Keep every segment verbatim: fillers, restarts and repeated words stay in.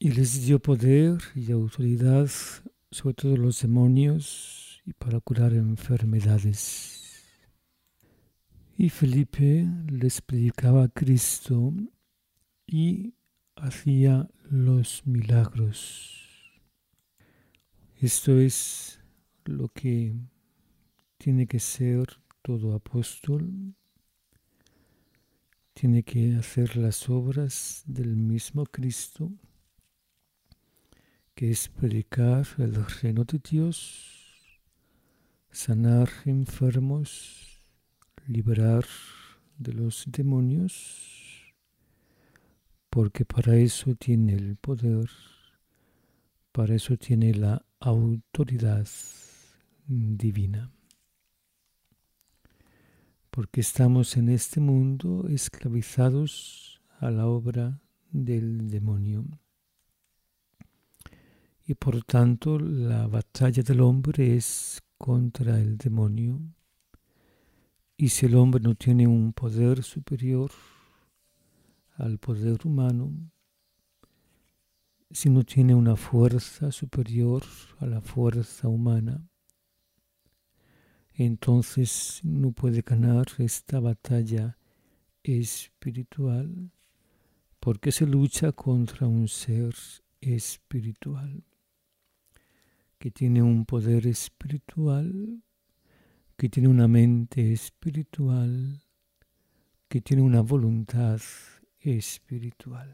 y les dio poder y autoridad sobre todos los demonios y para curar enfermedades. Y Felipe les predicaba a Cristo y hacía los milagros. Esto es lo que tiene que ser todo apóstol. Tiene que hacer las obras del mismo Cristo, que es predicar el reino de Dios, sanar enfermos, liberar de los demonios, porque para eso tiene el poder, para eso tiene la autoridad divina. Porque estamos en este mundo esclavizados a la obra del demonio. Y por tanto la batalla del hombre es contra el demonio. Y si el hombre no tiene un poder superior al poder humano, si no tiene una fuerza superior a la fuerza humana, entonces no puede ganar esta batalla espiritual, porque se lucha contra un ser espiritual, que tiene un poder espiritual, que tiene una mente espiritual, que tiene una voluntad espiritual.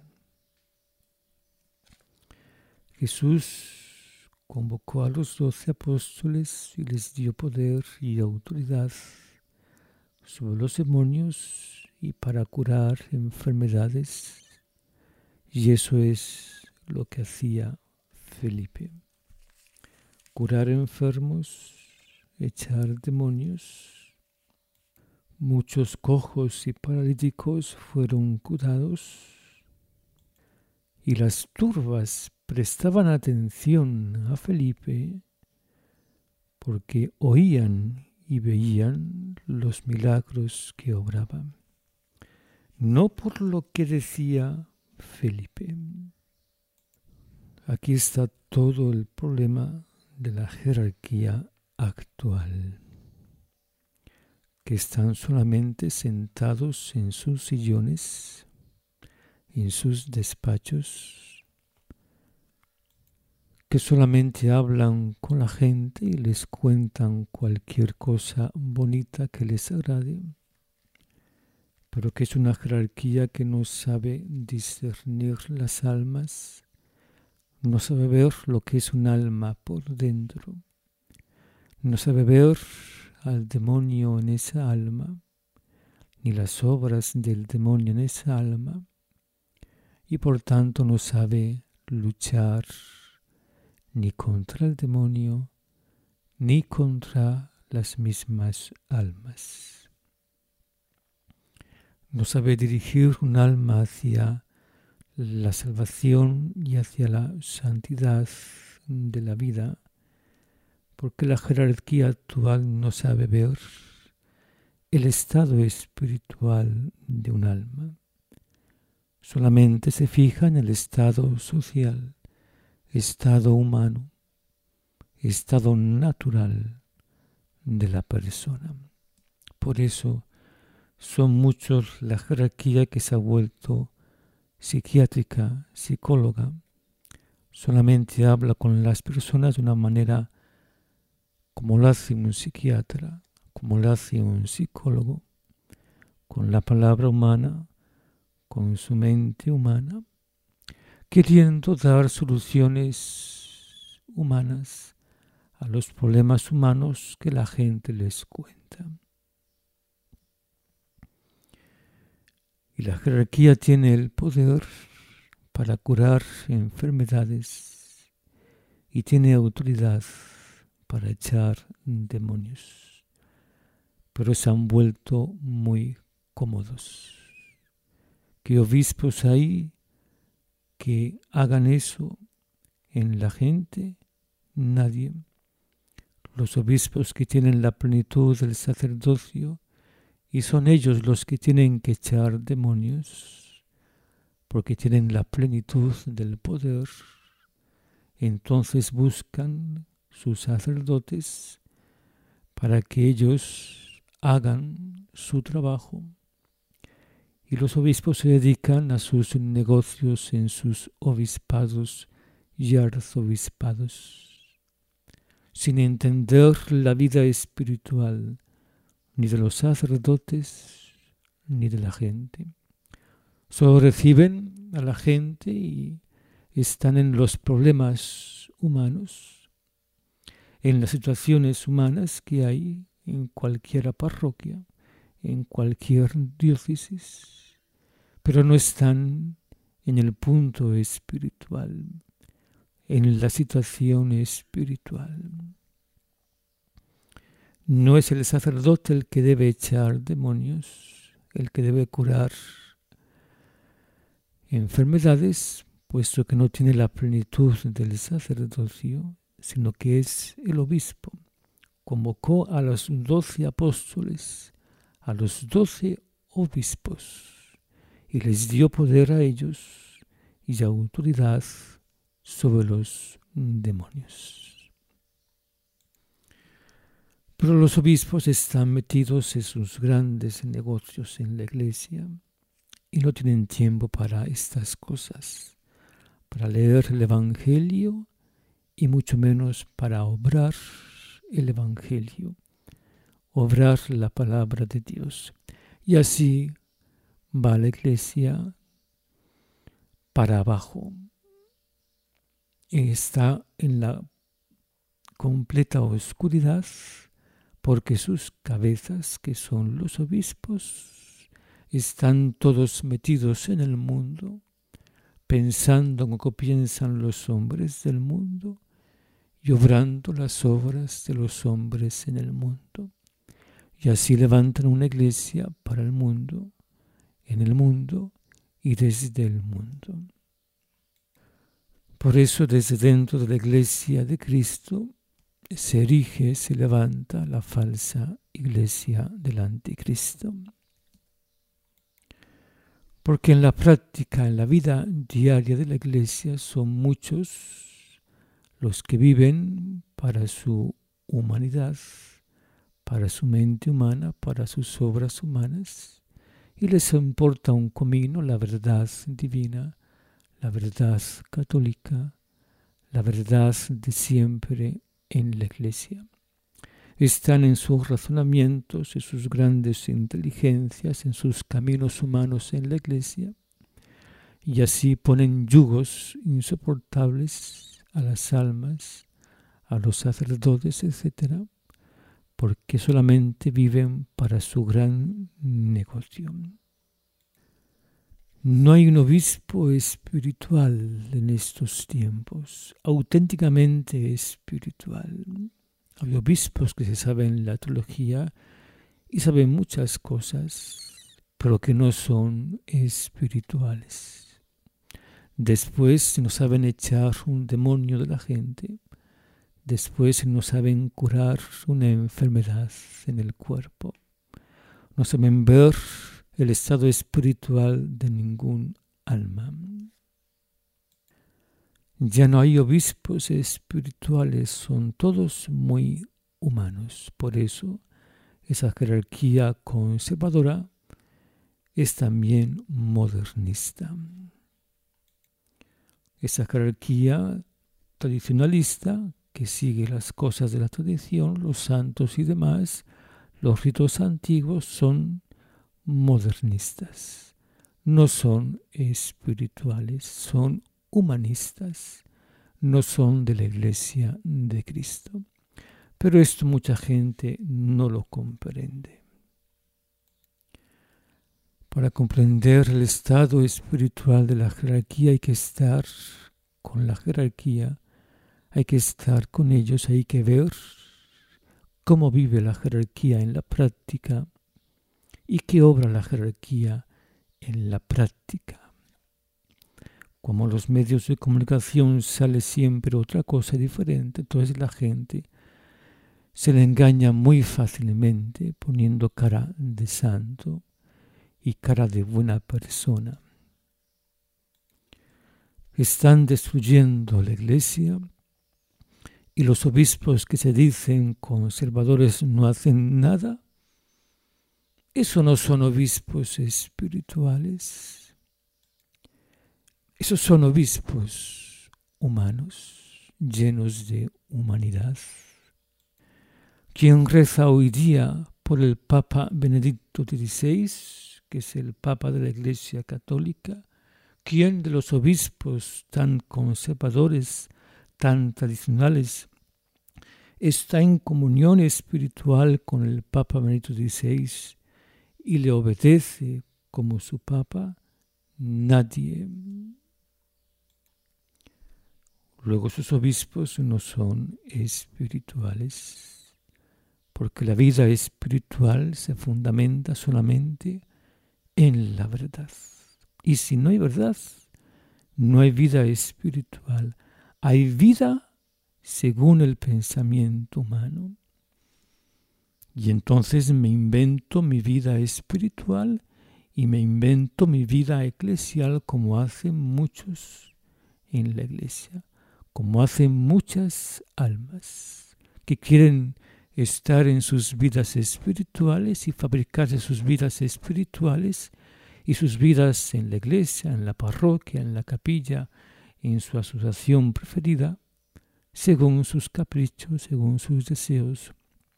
Jesús convocó a los doce apóstoles y les dio poder y autoridad sobre los demonios y para curar enfermedades. Y eso es lo que hacía Felipe. Curar enfermos, echar demonios. Muchos cojos y paralíticos fueron curados. Y las turbas prestaban atención a Felipe porque oían y veían los milagros que obraba, no por lo que decía Felipe. Aquí está todo el problema de la jerarquía actual, que están solamente sentados en sus sillones, en sus despachos, que solamente hablan con la gente y les cuentan cualquier cosa bonita que les agrade, pero que es una jerarquía que no sabe discernir las almas, no sabe ver lo que es un alma por dentro, no sabe ver al demonio en esa alma, ni las obras del demonio en esa alma, y por tanto no sabe luchar ni contra el demonio, ni contra las mismas almas. No sabe dirigir un alma hacia la salvación y hacia la santidad de la vida, porque la jerarquía actual no sabe ver el estado espiritual de un alma. Solamente se fija en el estado social, estado humano, estado natural de la persona. Por eso son muchos la jerarquía que se ha vuelto psiquiátrica, psicóloga. Solamente habla con las personas de una manera como lo hace un psiquiatra, como lo hace un psicólogo, con la palabra humana, con su mente humana, queriendo dar soluciones humanas a los problemas humanos que la gente les cuenta. Y la jerarquía tiene el poder para curar enfermedades y tiene autoridad para echar demonios. Pero se han vuelto muy cómodos. ¿Qué obispos hay que hagan eso en la gente? Nadie. Los obispos que tienen la plenitud del sacerdocio y son ellos los que tienen que echar demonios, porque tienen la plenitud del poder, entonces buscan sus sacerdotes para que ellos hagan su trabajo. Y los obispos se dedican a sus negocios en sus obispados y arzobispados, sin entender la vida espiritual ni de los sacerdotes ni de la gente. Solo reciben a la gente y están en los problemas humanos, en las situaciones humanas que hay en cualquier parroquia, en cualquier diócesis, pero no están en el punto espiritual, en la situación espiritual. No es el sacerdote el que debe echar demonios, el que debe curar enfermedades, puesto que no tiene la plenitud del sacerdocio, sino que es el obispo. Convocó a los doce apóstoles, a los doce obispos, y les dio poder a ellos y autoridad sobre los demonios. Pero los obispos están metidos en sus grandes negocios en la iglesia y no tienen tiempo para estas cosas, para leer el Evangelio y mucho menos para obrar el Evangelio, obrar la palabra de Dios. Y así va la iglesia para abajo. Y está en la completa oscuridad porque sus cabezas, que son los obispos, están todos metidos en el mundo, pensando en lo que piensan los hombres del mundo y obrando las obras de los hombres en el mundo. Y así levantan una iglesia para el mundo, en el mundo y desde el mundo. Por eso desde dentro de la iglesia de Cristo se erige, se levanta la falsa iglesia del anticristo. Porque en la práctica, en la vida diaria de la iglesia, son muchos los que viven para su humanidad, para su mente humana, para sus obras humanas, y les importa un comino la verdad divina, la verdad católica, la verdad de siempre en la iglesia. Están en sus razonamientos, en sus grandes inteligencias, en sus caminos humanos en la iglesia, y así ponen yugos insoportables a las almas, a los sacerdotes, etcétera, porque solamente viven para su gran negocio. No hay un obispo espiritual en estos tiempos, auténticamente espiritual. Hay obispos que se saben la teología y saben muchas cosas, pero que no son espirituales. Después no saben echar un demonio de la gente. Después no saben curar una enfermedad en el cuerpo. No saben ver el estado espiritual de ningún alma. Ya no hay obispos espirituales, son todos muy humanos. Por eso esa jerarquía conservadora es también modernista. Esa jerarquía tradicionalista que sigue las cosas de la tradición, los santos y demás, los ritos antiguos, son modernistas. No son espirituales, son humanistas, no son de la iglesia de Cristo. Pero esto mucha gente no lo comprende. Para comprender el estado espiritual de la jerarquía hay que estar con la jerarquía, hay que estar con ellos, hay que ver cómo vive la jerarquía en la práctica y qué obra la jerarquía en la práctica. Como los medios de comunicación sale siempre otra cosa diferente, entonces la gente se le engaña muy fácilmente poniendo cara de santo y cara de buena persona. están destruyendo la Iglesia y los obispos que se dicen conservadores no hacen nada. Esos no son obispos espirituales. Esos son obispos humanos, llenos de humanidad. Quien reza hoy día por el Papa Benedicto dieciséis, que es el Papa de la Iglesia Católica, ¿quién de los obispos tan conservadores, tan tradicionales, está en comunión espiritual con el Papa Benedicto dieciséis y le obedece como su Papa? Nadie. Luego sus obispos no son espirituales, porque la vida espiritual se fundamenta solamente en la verdad. Y si no hay verdad, no hay vida espiritual. Hay vida según el pensamiento humano. Y entonces me invento mi vida espiritual y me invento mi vida eclesial, como hacen muchos en la Iglesia, como hacen muchas almas que quieren estar en sus vidas espirituales y fabricarse sus vidas espirituales y sus vidas en la iglesia, en la parroquia, en la capilla, en su asociación preferida, según sus caprichos, según sus deseos,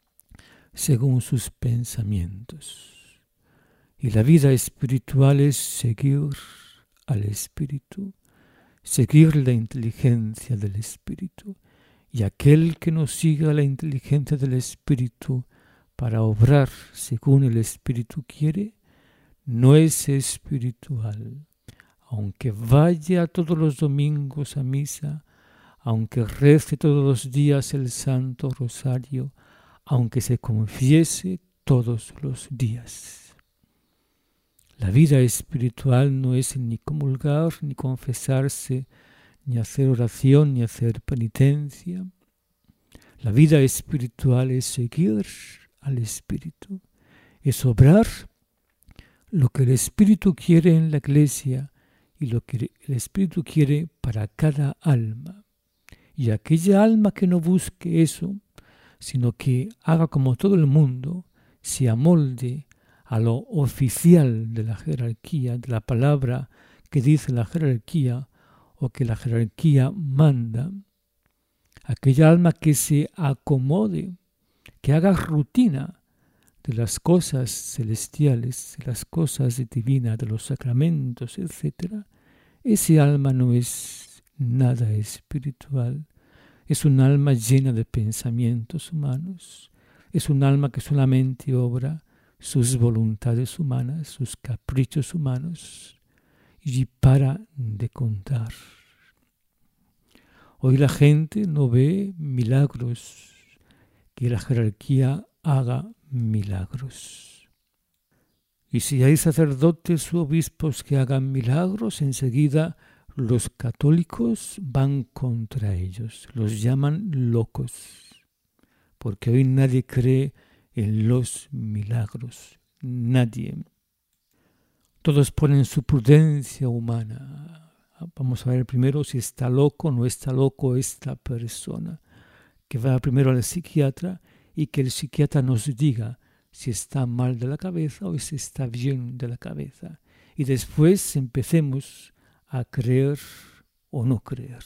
según sus pensamientos. Y la vida espiritual es seguir al Espíritu, seguir la inteligencia del Espíritu. Y aquel que no siga la inteligencia del Espíritu para obrar según el Espíritu quiere, no es espiritual. Aunque vaya todos los domingos a misa, aunque rece todos los días el Santo Rosario, aunque se confiese todos los días. La vida espiritual no es ni comulgar, ni confesarse, ni hacer oración, ni hacer penitencia. La vida espiritual es seguir al Espíritu, es obrar lo que el Espíritu quiere en la Iglesia y lo que el Espíritu quiere para cada alma. Y aquella alma que no busque eso, sino que haga como todo el mundo, se amolde a lo oficial de la jerarquía, de la palabra que dice la jerarquía o que la jerarquía manda, aquella alma que se acomode, que haga rutina de las cosas celestiales, de las cosas divinas, de los sacramentos, etcétera, ese alma no es nada espiritual. Es un alma llena de pensamientos humanos. Es un alma que solamente obra sus voluntades humanas, sus caprichos humanos, y para de contar. Hoy la gente no ve milagros, que la jerarquía haga milagros. Y si hay sacerdotes u obispos que hagan milagros, enseguida los católicos van contra ellos, los llaman locos, porque hoy nadie cree en los milagros, nadie. Todos ponen su prudencia humana. Vamos a ver primero si está loco o no está loco esta persona, que va primero al psiquiatra y que el psiquiatra nos diga si está mal de la cabeza o si está bien de la cabeza. Y después empecemos a creer o no creer.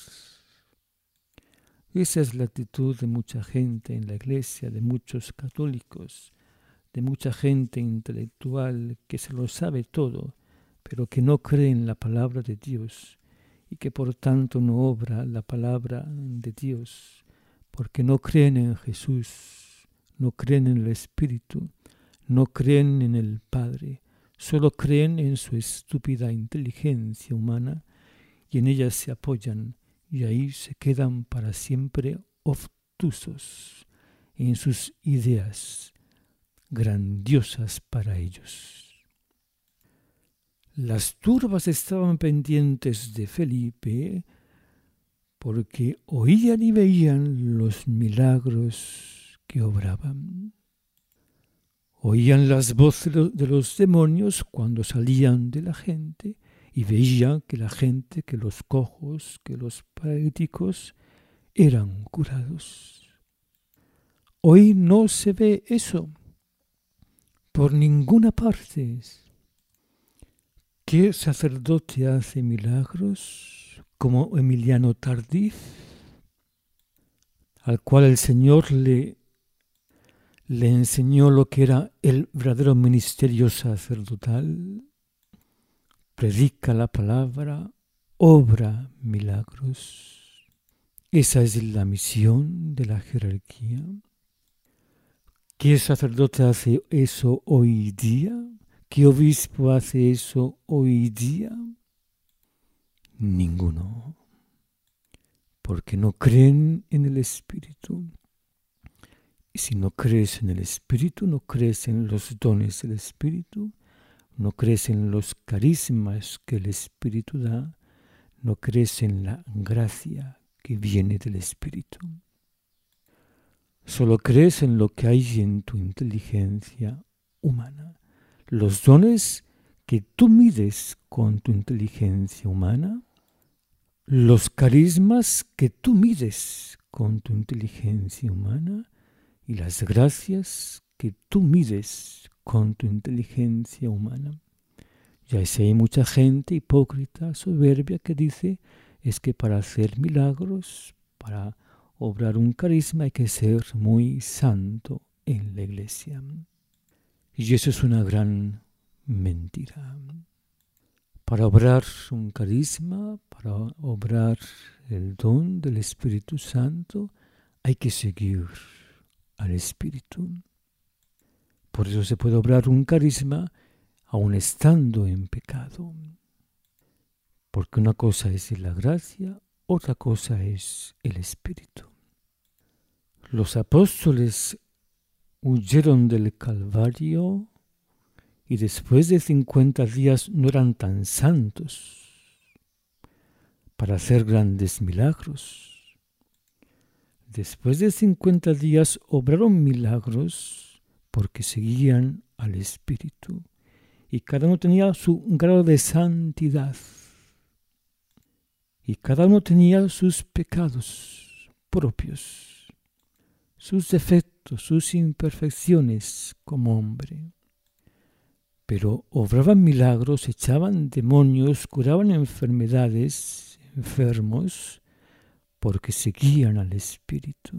Esa es la actitud de mucha gente en la iglesia, de muchos católicos, de mucha gente intelectual que se lo sabe todo, pero que no cree en la palabra de Dios y que por tanto no obra la palabra de Dios, porque no creen en Jesús, no creen en el Espíritu, no creen en el Padre, solo creen en su estúpida inteligencia humana y en ella se apoyan y ahí se quedan para siempre obtusos en sus ideas grandiosas para ellos. Las turbas estaban pendientes de Felipe porque oían y veían los milagros que obraban. Oían las voces de los demonios cuando salían de la gente y veía que la gente, que los cojos, que los paralíticos eran curados. Hoy no se ve eso por ninguna parte. ¿Qué sacerdote hace milagros como Emiliano Tardif, al cual el Señor le, le enseñó lo que era el verdadero ministerio sacerdotal? Predica la palabra, obra milagros. Esa es la misión de la jerarquía. ¿Qué sacerdote hace eso hoy día? ¿Qué obispo hace eso hoy día? Ninguno. Porque no creen en el Espíritu. Y si no crees en el Espíritu, no crees en los dones del Espíritu, no crees en los carismas que el Espíritu da, no crees en la gracia que viene del Espíritu. Solo crees en lo que hay en tu inteligencia humana. Los dones que tú mides con tu inteligencia humana, los carismas que tú mides con tu inteligencia humana y las gracias que tú mides con tu inteligencia humana. Ya sé, hay mucha gente hipócrita, soberbia, que dice es que para hacer milagros, para obrar un carisma hay que ser muy santo en la iglesia. Y eso es una gran mentira. Para obrar un carisma, para obrar el don del Espíritu Santo, hay que seguir al Espíritu. Por eso se puede obrar un carisma aun estando en pecado. Porque una cosa es la gracia, otra cosa es el Espíritu. Los apóstoles huyeron del Calvario y después de cincuenta días no eran tan santos para hacer grandes milagros. Después de cincuenta días obraron milagros porque seguían al Espíritu y cada uno tenía su grado de santidad y cada uno tenía sus pecados propios, sus defectos, sus imperfecciones como hombre. Pero obraban milagros, echaban demonios, curaban enfermedades, enfermos, porque seguían al Espíritu.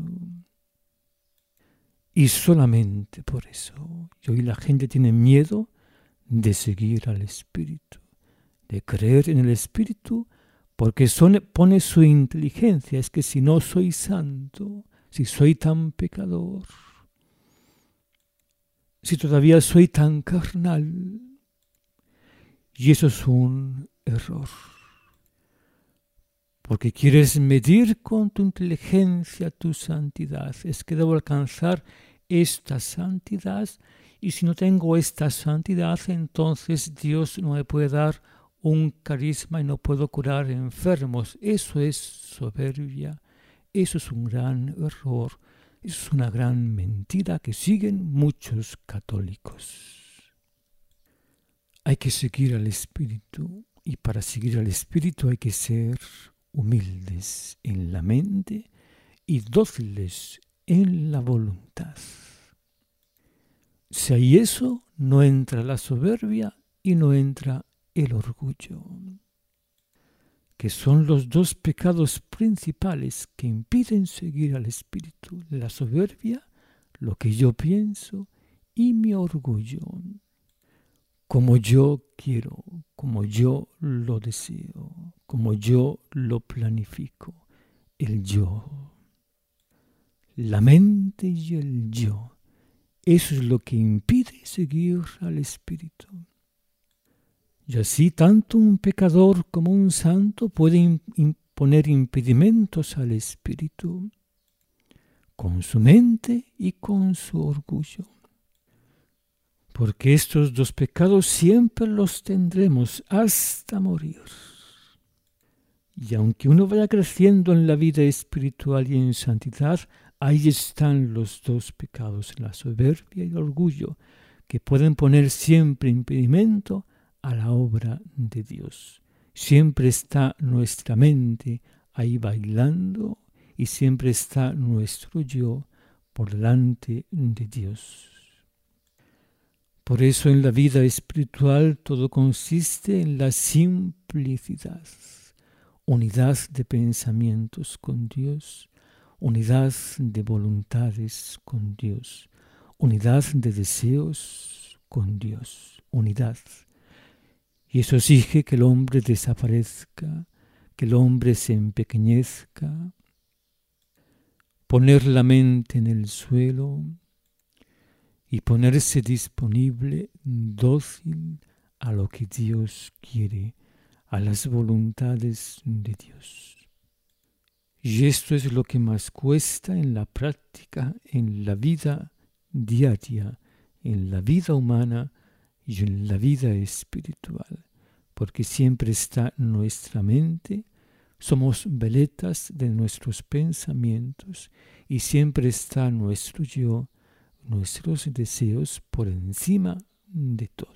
Y solamente por eso. Y hoy la gente tiene miedo de seguir al Espíritu, de creer en el Espíritu, porque son, pone su inteligencia. Es que si no soy santo, si soy tan pecador, si todavía soy tan carnal, y eso es un error. Porque quieres medir con tu inteligencia tu santidad. Es que debo alcanzar esta santidad, y si no tengo esta santidad, entonces Dios no me puede dar un carisma y no puedo curar enfermos. Eso es soberbia, eso es un gran error. Es una gran mentira que siguen muchos católicos. Hay que seguir al Espíritu y para seguir al Espíritu hay que ser humildes en la mente y dóciles en la voluntad. Si hay eso, no entra la soberbia y no entra el orgullo, que son los dos pecados principales que impiden seguir al Espíritu: la soberbia, lo que yo pienso, y mi orgullo, como yo quiero, como yo lo deseo, como yo lo planifico, el yo. La mente y el yo, eso es lo que impide seguir al Espíritu. Y así tanto un pecador como un santo pueden imponer impedimentos al Espíritu con su mente y con su orgullo. Porque estos dos pecados siempre los tendremos hasta morir. Y aunque uno vaya creciendo en la vida espiritual y en santidad, ahí están los dos pecados, la soberbia y el orgullo, que pueden poner siempre impedimento a la obra de Dios. Siempre está nuestra mente ahí bailando y siempre está nuestro yo por delante de Dios. Por eso en la vida espiritual todo consiste en la simplicidad, unidad de pensamientos con Dios, unidad de voluntades con Dios, unidad de deseos con Dios, unidad. Y eso exige que el hombre desaparezca, que el hombre se empequeñezca, poner la mente en el suelo y ponerse disponible, dócil a lo que Dios quiere, a las voluntades de Dios. Y esto es lo que más cuesta en la práctica, en la vida diaria, en la vida humana y en la vida espiritual, porque siempre está nuestra mente, somos veletas de nuestros pensamientos y siempre está nuestro yo, nuestros deseos por encima de todo.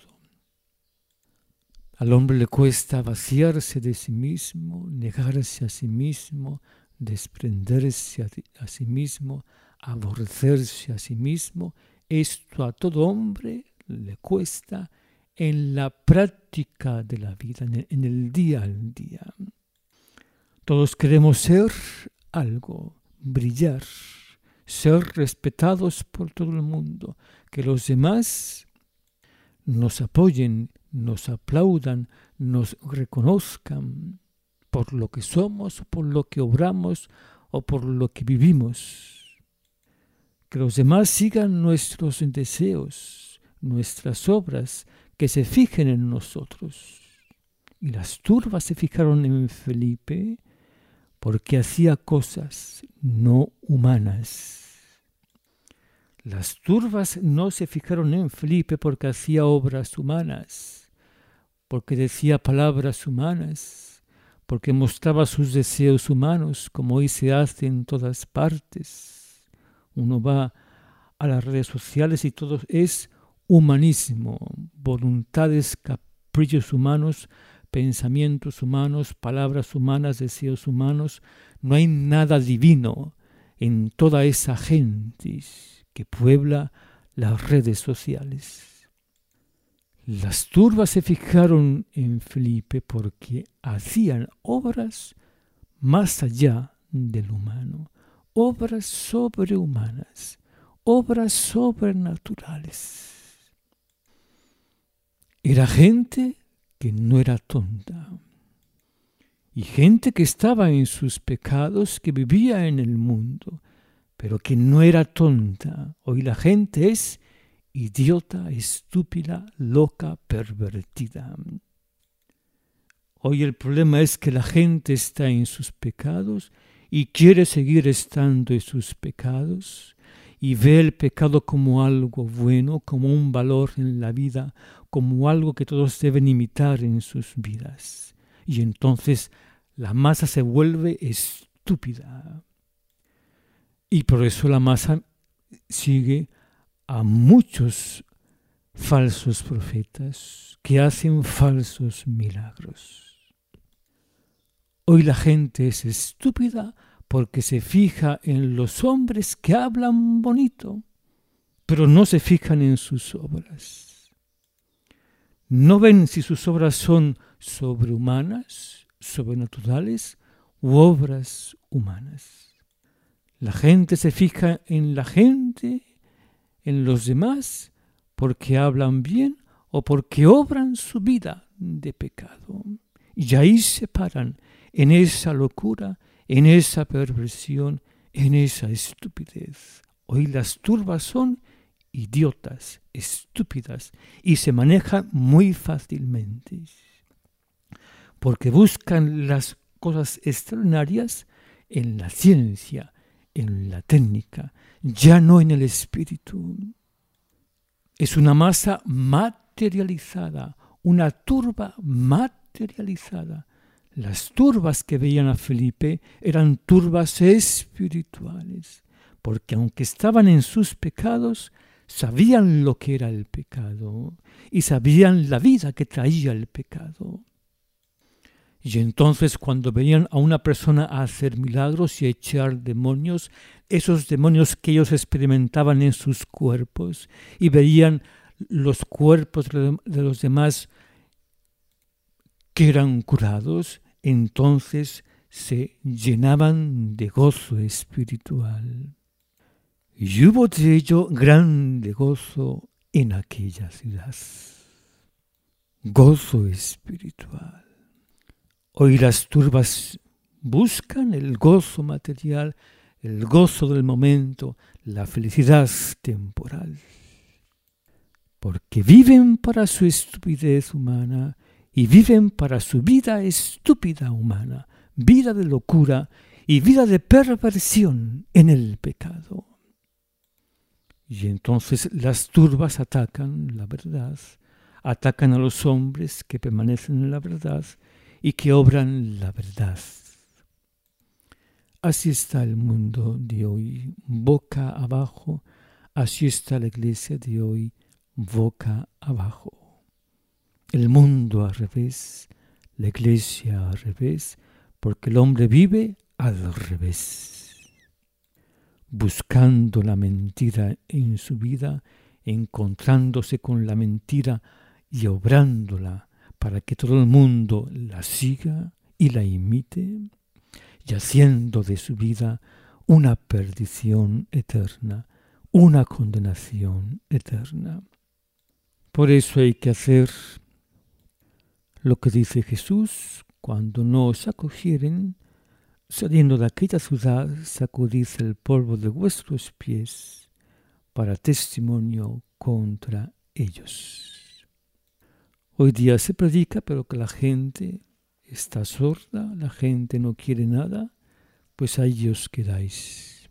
Al hombre le cuesta vaciarse de sí mismo, negarse a sí mismo, desprenderse a, a sí mismo, aborrecerse a sí mismo. Esto a todo hombre le cuesta en la práctica de la vida, en el, en el día al día. Todos queremos ser algo, brillar, ser respetados por todo el mundo, que los demás nos apoyen, nos aplaudan, nos reconozcan por lo que somos, por lo que obramos o por lo que vivimos. Que los demás sigan nuestros deseos, nuestras obras, que se fijen en nosotros. Y las turbas se fijaron en Felipe porque hacía cosas no humanas. Las turbas no se fijaron en Felipe porque hacía obras humanas, porque decía palabras humanas, porque mostraba sus deseos humanos, como hoy se hace en todas partes. Uno va a las redes sociales y todo es humanismo, voluntades, caprichos humanos, pensamientos humanos, palabras humanas, deseos humanos. No hay nada divino en toda esa gente que puebla las redes sociales. Las turbas se fijaron en Felipe porque hacían obras más allá del humano, obras sobrehumanas, obras sobrenaturales. Era gente que no era tonta, y gente que estaba en sus pecados, que vivía en el mundo, pero que no era tonta. Hoy la gente es idiota, estúpida, loca, pervertida. Hoy el problema es que la gente está en sus pecados y quiere seguir estando en sus pecados y ve el pecado como algo bueno, como un valor en la vida, como algo que todos deben imitar en sus vidas. Y entonces la masa se vuelve estúpida. Y por eso la masa sigue a muchos falsos profetas que hacen falsos milagros. Hoy la gente es estúpida porque se fija en los hombres que hablan bonito, pero no se fijan en sus obras. No ven si sus obras son sobrehumanas, sobrenaturales u obras humanas. La gente se fija en la gente, en los demás, porque hablan bien o porque obran su vida de pecado. Y ahí se paran en esa locura, en esa perversión, en esa estupidez. Hoy las turbas son idiotas, estúpidas y se manejan muy fácilmente, porque buscan las cosas extraordinarias en la ciencia, en la técnica, ya no en el espíritu. Es una masa materializada, una turba materializada. Las turbas que veían a Felipe eran turbas espirituales, porque aunque estaban en sus pecados, sabían lo que era el pecado y sabían la vida que traía el pecado. Y entonces cuando venían a una persona a hacer milagros y a echar demonios, esos demonios que ellos experimentaban en sus cuerpos y veían los cuerpos de los demás que eran curados, entonces se llenaban de gozo espiritual. Y hubo de ello grande gozo en aquella ciudad. Gozo espiritual. Hoy las turbas buscan el gozo material, el gozo del momento, la felicidad temporal. Porque viven para su estupidez humana y viven para su vida estúpida humana, vida de locura y vida de perversión en el pecado. Y entonces las turbas atacan la verdad, atacan a los hombres que permanecen en la verdad y que obran la verdad. Así está el mundo de hoy, boca abajo, así está la iglesia de hoy, boca abajo. El mundo al revés, la iglesia al revés, porque el hombre vive al revés, buscando la mentira en su vida, encontrándose con la mentira y obrándola para que todo el mundo la siga y la imite, y haciendo de su vida una perdición eterna, una condenación eterna. Por eso hay que hacer lo que dice Jesús: cuando no os acogieren, saliendo de aquella ciudad, sacudid el polvo de vuestros pies para testimonio contra ellos. Hoy día se predica, pero que la gente está sorda, la gente no quiere nada, pues ahí os quedáis.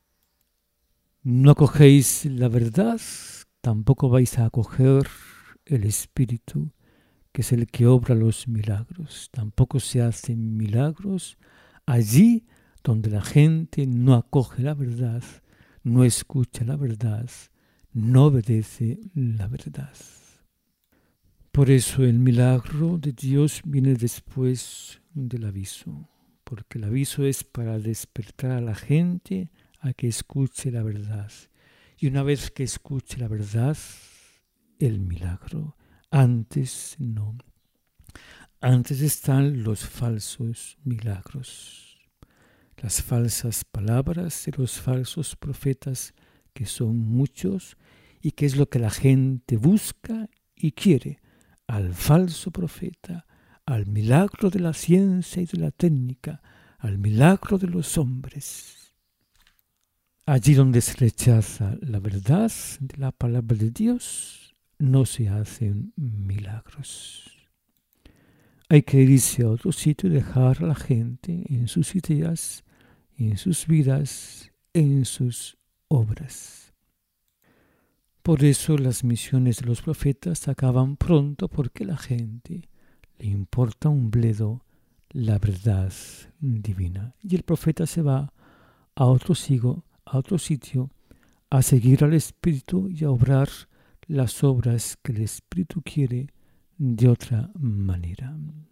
No acogéis la verdad, tampoco vais a acoger el Espíritu, que es el que obra los milagros. Tampoco se hacen milagros allí donde la gente no acoge la verdad, no escucha la verdad, no obedece la verdad. Por eso el milagro de Dios viene después del aviso, porque el aviso es para despertar a la gente a que escuche la verdad. Y una vez que escuche la verdad, el milagro. Antes no. Antes están los falsos milagros, las falsas palabras de los falsos profetas, que son muchos, y que es lo que la gente busca y quiere: al falso profeta, al milagro de la ciencia y de la técnica, al milagro de los hombres. Allí donde se rechaza la verdad de la palabra de Dios, no se hacen milagros. Hay que irse a otro sitio y dejar a la gente en sus ideas, en sus vidas, en sus obras. Por eso las misiones de los profetas acaban pronto, porque a la gente le importa un bledo la verdad divina. Y el profeta se va a otro, sigo, a otro sitio a seguir al Espíritu y a obrar las obras que el Espíritu quiere de otra manera.